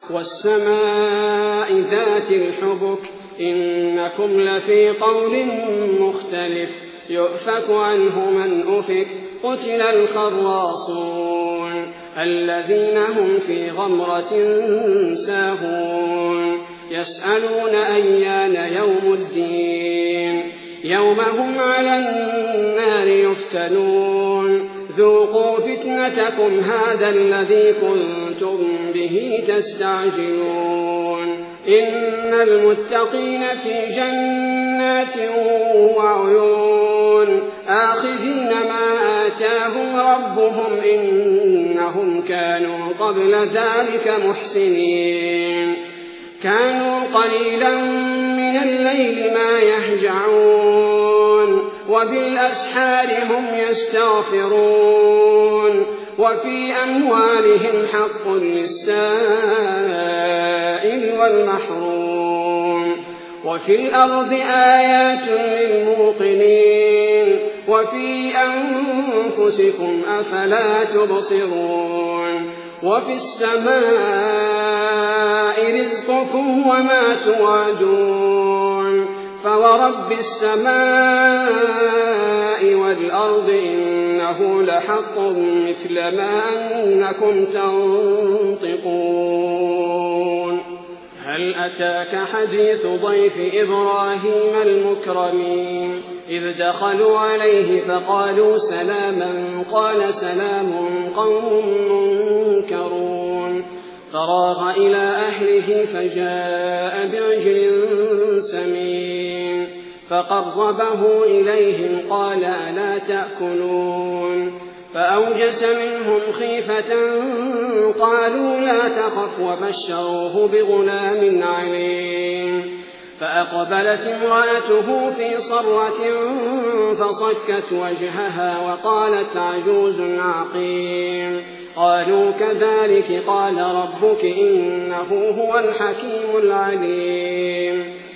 والسماء ذات الحبك إنكم لفي قول مختلف يؤفك عنه من أفك قتل الخراصون الذين هم في غمرة ساهون يسألون أيان يوم الدين يوم هم على النار يفتنون ذوقوا فتنتكم هذا الذي كنتم به تستعجلون إن المتقين في جنات وعيون آخذين ما آتاهم ربهم إنهم كانوا قبل ذلك محسنين كانوا قليلا من الليل ما يهجعون وبالأسحار هم يستغفرون وفي أموالهم حق للسائل والمحروم وفي الأرض آيات للموقنين وفي أنفسكم أفلا تبصرون وفي السماء رزقكم وما توعدون فورب السماء والأرض إنه لحق مثل ما أنكم تنطقون هل أتاك حديث ضيف إبراهيم المكرمين إذ دخلوا عليه فقالوا سلاما قال سلام قوم منكرون فراغ إلى أهله فجاء بعجل سمين فقربه إليهم قال ألا تأكلون فأوجس منهم خيفة قالوا لا تخف وبشروه بغلام عليم فأقبلت امرأته في صرة فصكت وجهها وقالت عجوز عقيم قالوا كذلك قال ربك إنه هو الحكيم العليم